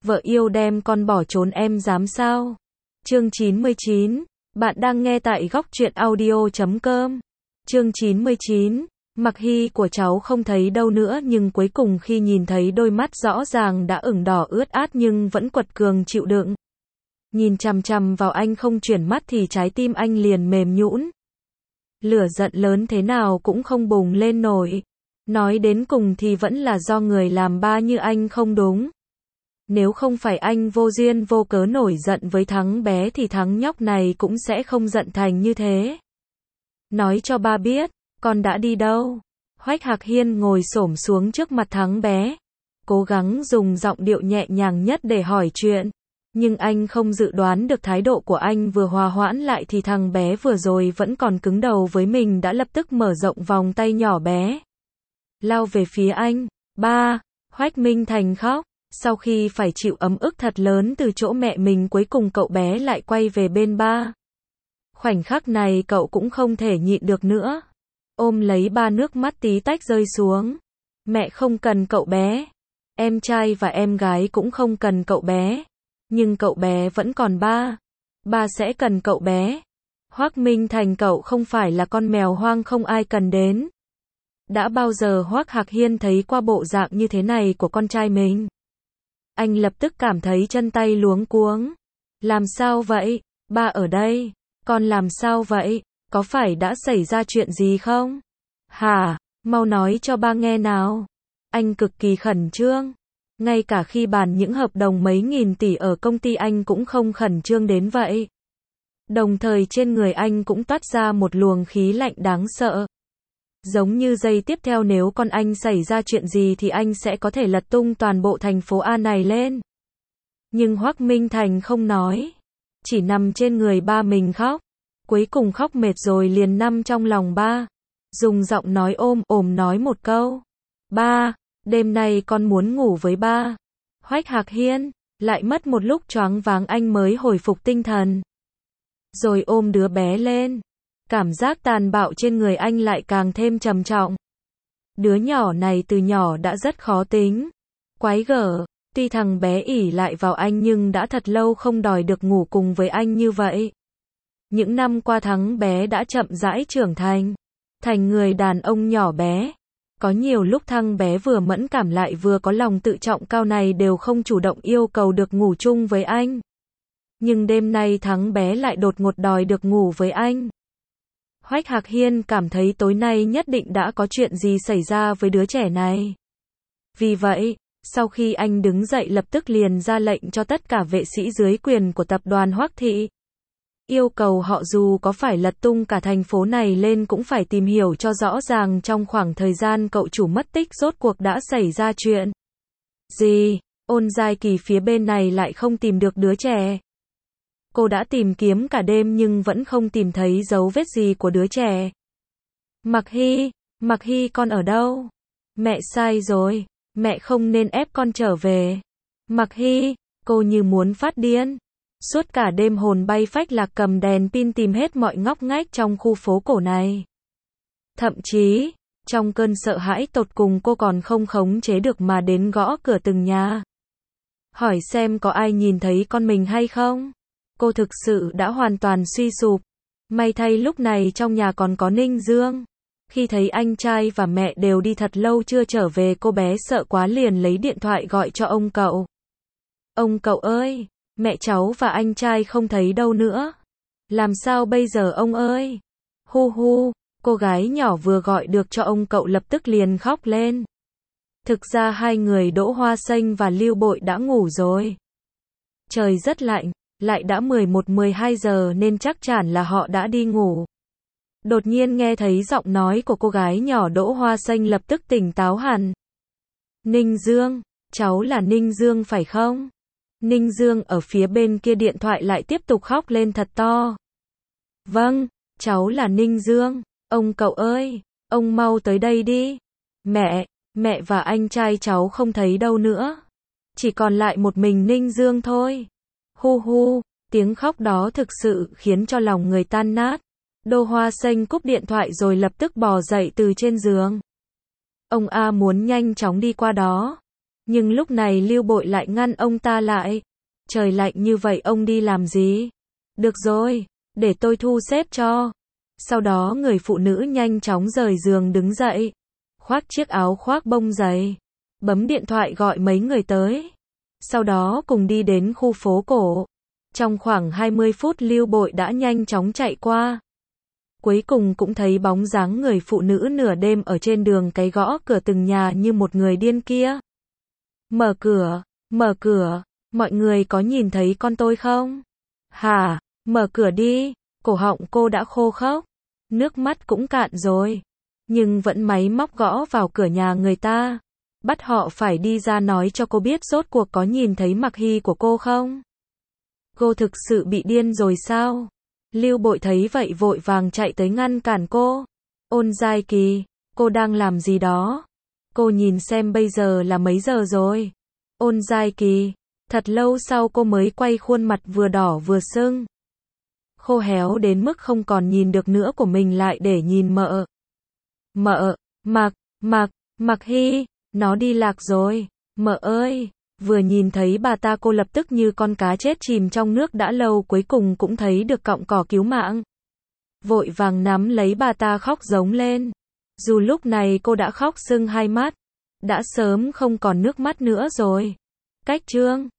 vợ yêu đem con bỏ trốn em dám sao? Chương 99, bạn đang nghe tại góc truyện audio.com. Chương 99, Mặc Hy của cháu không thấy đâu nữa, nhưng cuối cùng khi nhìn thấy đôi mắt rõ ràng đã ửng đỏ ướt át nhưng vẫn quật cường chịu đựng. Nhìn chằm chằm vào anh không chuyển mắt thì trái tim anh liền mềm nhũn. Lửa giận lớn thế nào cũng không bùng lên nổi. Nói đến cùng thì vẫn là do người làm ba như anh không đúng. Nếu không phải anh vô duyên vô cớ nổi giận với thằng bé thì thằng nhóc này cũng sẽ không giận thành như thế. Nói cho ba biết, con đã đi đâu? Hoách Hạc Hiên ngồi xổm xuống trước mặt thằng bé, cố gắng dùng giọng điệu nhẹ nhàng nhất để hỏi chuyện. Nhưng anh không dự đoán được thái độ của anh vừa hòa hoãn lại thì thằng bé vừa rồi vẫn còn cứng đầu với mình đã lập tức mở rộng vòng tay nhỏ bé, lao về phía anh. Ba, Hoách Minh Thành khóc. Sau khi phải chịu ấm ức thật lớn từ chỗ mẹ mình, cuối cùng cậu bé lại quay về bên ba. Khoảnh khắc này cậu cũng không thể nhịn được nữa. Ôm lấy ba, nước mắt tí tách rơi xuống. Mẹ không cần cậu bé. Em trai và em gái cũng không cần cậu bé. Nhưng cậu bé vẫn còn ba. Ba sẽ cần cậu bé. Hoác Minh Thành, cậu không phải là con mèo hoang không ai cần đến. Đã bao giờ Hoác Hạc Hiên thấy qua bộ dạng như thế này của con trai mình? Anh lập tức cảm thấy chân tay luống cuống. Làm sao vậy? Ba ở đây. Con làm sao vậy? Có phải đã xảy ra chuyện gì không? Hả? Mau nói cho ba nghe nào. Anh cực kỳ khẩn trương. Ngay cả khi bàn những hợp đồng mấy nghìn tỷ ở công ty anh cũng không khẩn trương đến vậy. Đồng thời trên người anh cũng toát ra một luồng khí lạnh đáng sợ. Giống như giây tiếp theo nếu con anh xảy ra chuyện gì thì anh sẽ có thể lật tung toàn bộ thành phố A này lên. Nhưng Hoác Minh Thành không nói. Chỉ nằm trên người ba mình khóc. Cuối cùng khóc mệt rồi liền nằm trong lòng ba. Dùng giọng nói ôm ồm nói một câu. Ba, đêm nay con muốn ngủ với ba. Hoách Hạc Hiên, lại mất một lúc choáng váng anh mới hồi phục tinh thần. Rồi ôm đứa bé lên. Cảm giác tàn bạo trên người anh lại càng thêm trầm trọng. Đứa nhỏ này từ nhỏ đã rất khó tính. Quái gở, tuy thằng bé ỷ lại vào anh nhưng đã thật lâu không đòi được ngủ cùng với anh như vậy. Những năm qua thằng bé đã chậm rãi trưởng thành. Thành người đàn ông nhỏ bé. Có nhiều lúc thằng bé vừa mẫn cảm lại vừa có lòng tự trọng cao này đều không chủ động yêu cầu được ngủ chung với anh. Nhưng đêm nay thằng bé lại đột ngột đòi được ngủ với anh. Hoách Hạc Hiên cảm thấy tối nay nhất định đã có chuyện gì xảy ra với đứa trẻ này. Vì vậy, sau khi anh đứng dậy lập tức liền ra lệnh cho tất cả vệ sĩ dưới quyền của tập đoàn Hoác Thị. Yêu cầu họ dù có phải lật tung cả thành phố này lên cũng phải tìm hiểu cho rõ ràng trong khoảng thời gian cậu chủ mất tích rốt cuộc đã xảy ra chuyện gì. Ôn Giai Kỳ phía bên này lại không tìm được đứa trẻ. Cô đã tìm kiếm cả đêm nhưng vẫn không tìm thấy dấu vết gì của đứa trẻ. Mặc Hy con ở đâu? Mẹ sai rồi, mẹ không nên ép con trở về. Mặc Hy, cô như muốn phát điên. Suốt cả đêm hồn bay phách lạc cầm đèn pin tìm hết mọi ngóc ngách trong khu phố cổ này. Thậm chí, trong cơn sợ hãi tột cùng cô còn không khống chế được mà đến gõ cửa từng nhà. Hỏi xem có ai nhìn thấy con mình hay không? Cô thực sự đã hoàn toàn suy sụp. May thay lúc này trong nhà còn có Ninh Dương. Khi thấy anh trai và mẹ đều đi thật lâu chưa trở về, cô bé sợ quá liền lấy điện thoại gọi cho ông cậu. Ông cậu ơi, mẹ cháu và anh trai không thấy đâu nữa. Làm sao bây giờ ông ơi? Hu hu, cô gái nhỏ vừa gọi được cho ông cậu lập tức liền khóc lên. Thực ra hai người Đỗ Hoa Xanh và Lưu Bội đã ngủ rồi. Trời rất lạnh. Lại đã 11-12 giờ nên chắc chắn là họ đã đi ngủ. Đột nhiên nghe thấy giọng nói của cô gái nhỏ Đỗ Hoa Xanh lập tức tỉnh táo hẳn. Ninh Dương, cháu là Ninh Dương phải không? Ninh Dương ở phía bên kia điện thoại lại tiếp tục khóc lên thật to. Vâng, cháu là Ninh Dương. Ông cậu ơi, ông mau tới đây đi. Mẹ và anh trai cháu không thấy đâu nữa. Chỉ còn lại một mình Ninh Dương thôi. Hu hu, tiếng khóc đó thực sự khiến cho lòng người tan nát. Đỗ Hoa Xanh cúp điện thoại rồi lập tức bò dậy từ trên giường. Ông A muốn nhanh chóng đi qua đó. Nhưng lúc này Lưu Bội lại ngăn ông ta lại. Trời lạnh như vậy ông đi làm gì? Được rồi, để tôi thu xếp cho. Sau đó người phụ nữ nhanh chóng rời giường đứng dậy, khoác chiếc áo khoác bông dày, bấm điện thoại gọi mấy người tới. Sau đó cùng đi đến khu phố cổ. Trong khoảng 20 phút Lưu Bội đã nhanh chóng chạy qua. Cuối cùng cũng thấy bóng dáng người phụ nữ nửa đêm ở trên đường cái gõ cửa từng nhà như một người điên kia. Mở cửa, mọi người có nhìn thấy con tôi không? Hả, mở cửa đi, cổ họng cô đã khô khốc, nước mắt cũng cạn rồi. Nhưng vẫn máy móc gõ vào cửa nhà người ta. Bắt họ phải đi ra nói cho cô biết rốt cuộc có nhìn thấy Mặc Hy của cô không? Cô thực sự bị điên rồi sao? Lưu Bội thấy vậy vội vàng chạy tới ngăn cản cô. Ôn Giai Kỳ, cô đang làm gì đó? Cô nhìn xem bây giờ là mấy giờ rồi? Ôn Giai Kỳ, thật lâu sau cô mới quay khuôn mặt vừa đỏ vừa sưng. Khô héo đến mức không còn nhìn được nữa của mình lại để nhìn mợ. Mợ, Mặc Hy, nó đi lạc rồi. Mợ ơi! Vừa nhìn thấy bà ta cô lập tức như con cá chết chìm trong nước đã lâu cuối cùng cũng thấy được cọng cỏ cứu mạng. Vội vàng nắm lấy bà ta khóc giống lên. Dù lúc này cô đã khóc sưng hai mắt, đã sớm không còn nước mắt nữa rồi. Cách chương